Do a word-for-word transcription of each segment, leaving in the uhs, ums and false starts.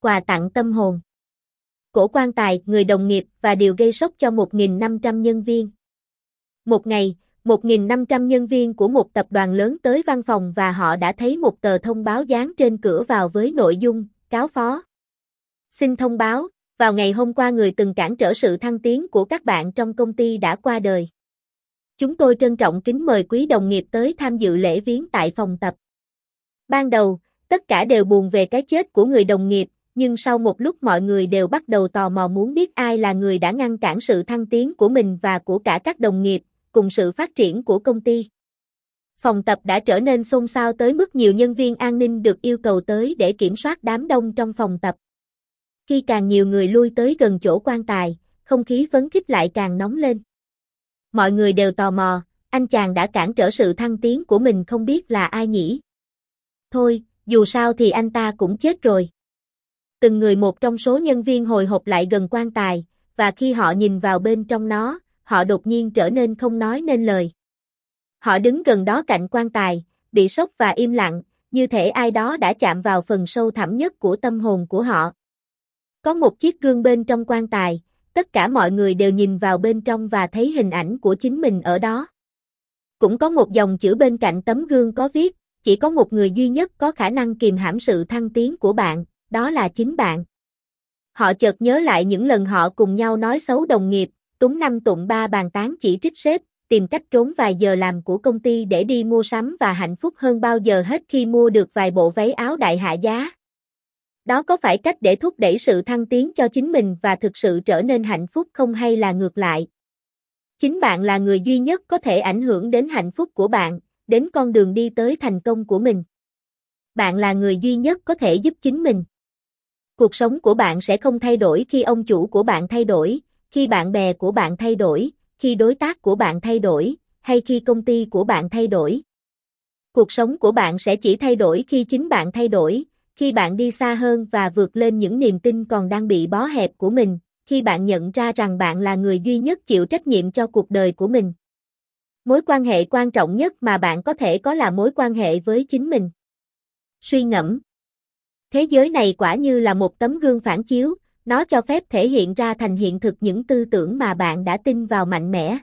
quà tặng tâm hồn. Cổ quan tài, người đồng nghiệp và điều gây sốc cho một nghìn năm trăm nhân viên. Một ngày, một nghìn năm trăm nhân viên của một tập đoàn lớn tới văn phòng và họ đã thấy một tờ thông báo dán trên cửa vào với nội dung, cáo phó. Xin thông báo, vào ngày hôm qua người từng cản trở sự thăng tiến của các bạn trong công ty đã qua đời. Chúng tôi trân trọng kính mời quý đồng nghiệp tới tham dự lễ viếng tại phòng tập. Ban đầu, tất cả đều buồn về cái chết của người đồng nghiệp, nhưng sau một lúc mọi người đều bắt đầu tò mò muốn biết ai là người đã ngăn cản sự thăng tiến của mình và của cả các đồng nghiệp, cùng sự phát triển của công ty. Phòng tập đã trở nên xôn xao tới mức nhiều nhân viên an ninh được yêu cầu tới để kiểm soát đám đông trong phòng tập. Khi càng nhiều người lui tới gần chỗ quan tài, không khí phấn khích lại càng nóng lên. Mọi người đều tò mò, anh chàng đã cản trở sự thăng tiến của mình không biết là ai nhỉ? Thôi, dù sao thì anh ta cũng chết rồi. Từng người một trong số nhân viên hồi hộp lại gần quan tài, và khi họ nhìn vào bên trong nó, họ đột nhiên trở nên không nói nên lời. Họ đứng gần đó cạnh quan tài, bị sốc và im lặng, như thể ai đó đã chạm vào phần sâu thẳm nhất của tâm hồn của họ. Có một chiếc gương bên trong quan tài, tất cả mọi người đều nhìn vào bên trong và thấy hình ảnh của chính mình ở đó. Cũng có một dòng chữ bên cạnh tấm gương có viết, chỉ có một người duy nhất có khả năng kìm hãm sự thăng tiến của bạn, đó là chính bạn. Họ chợt nhớ lại những lần họ cùng nhau nói xấu đồng nghiệp, túng năm tụng ba bàn tán chỉ trích sếp, tìm cách trốn vài giờ làm của công ty để đi mua sắm và hạnh phúc hơn bao giờ hết khi mua được vài bộ váy áo đại hạ giá. Đó có phải cách để thúc đẩy sự thăng tiến cho chính mình và thực sự trở nên hạnh phúc không hay là ngược lại? Chính bạn là người duy nhất có thể ảnh hưởng đến hạnh phúc của bạn, đến con đường đi tới thành công của mình. Bạn là người duy nhất có thể giúp chính mình. Cuộc sống của bạn sẽ không thay đổi khi ông chủ của bạn thay đổi, khi bạn bè của bạn thay đổi, khi đối tác của bạn thay đổi, hay khi công ty của bạn thay đổi. Cuộc sống của bạn sẽ chỉ thay đổi khi chính bạn thay đổi, khi bạn đi xa hơn và vượt lên những niềm tin còn đang bị bó hẹp của mình, khi bạn nhận ra rằng bạn là người duy nhất chịu trách nhiệm cho cuộc đời của mình. Mối quan hệ quan trọng nhất mà bạn có thể có là mối quan hệ với chính mình. Suy ngẫm. Thế giới này quả như là một tấm gương phản chiếu, nó cho phép thể hiện ra thành hiện thực những tư tưởng mà bạn đã tin vào mạnh mẽ.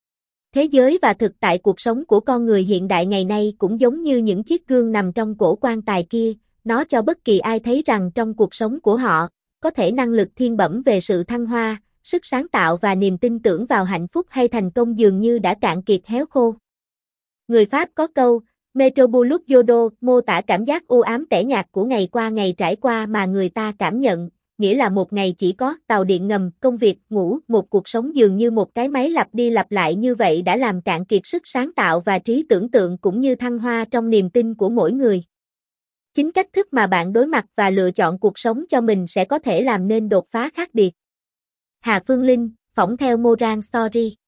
Thế giới và thực tại cuộc sống của con người hiện đại ngày nay cũng giống như những chiếc gương nằm trong cổ quan tài kia, nó cho bất kỳ ai thấy rằng trong cuộc sống của họ, có thể năng lực thiên bẩm về sự thăng hoa, sức sáng tạo và niềm tin tưởng vào hạnh phúc hay thành công dường như đã cạn kiệt héo khô. Người Pháp có câu, Metrobulus Yodo mô tả cảm giác u ám tẻ nhạt của ngày qua ngày trải qua mà người ta cảm nhận, nghĩa là một ngày chỉ có tàu điện ngầm, công việc, ngủ, một cuộc sống dường như một cái máy lặp đi lặp lại như vậy đã làm cạn kiệt sức sáng tạo và trí tưởng tượng cũng như thăng hoa trong niềm tin của mỗi người. Chính cách thức mà bạn đối mặt và lựa chọn cuộc sống cho mình sẽ có thể làm nên đột phá khác biệt. Hà Phương Linh, phỏng theo Moran Story.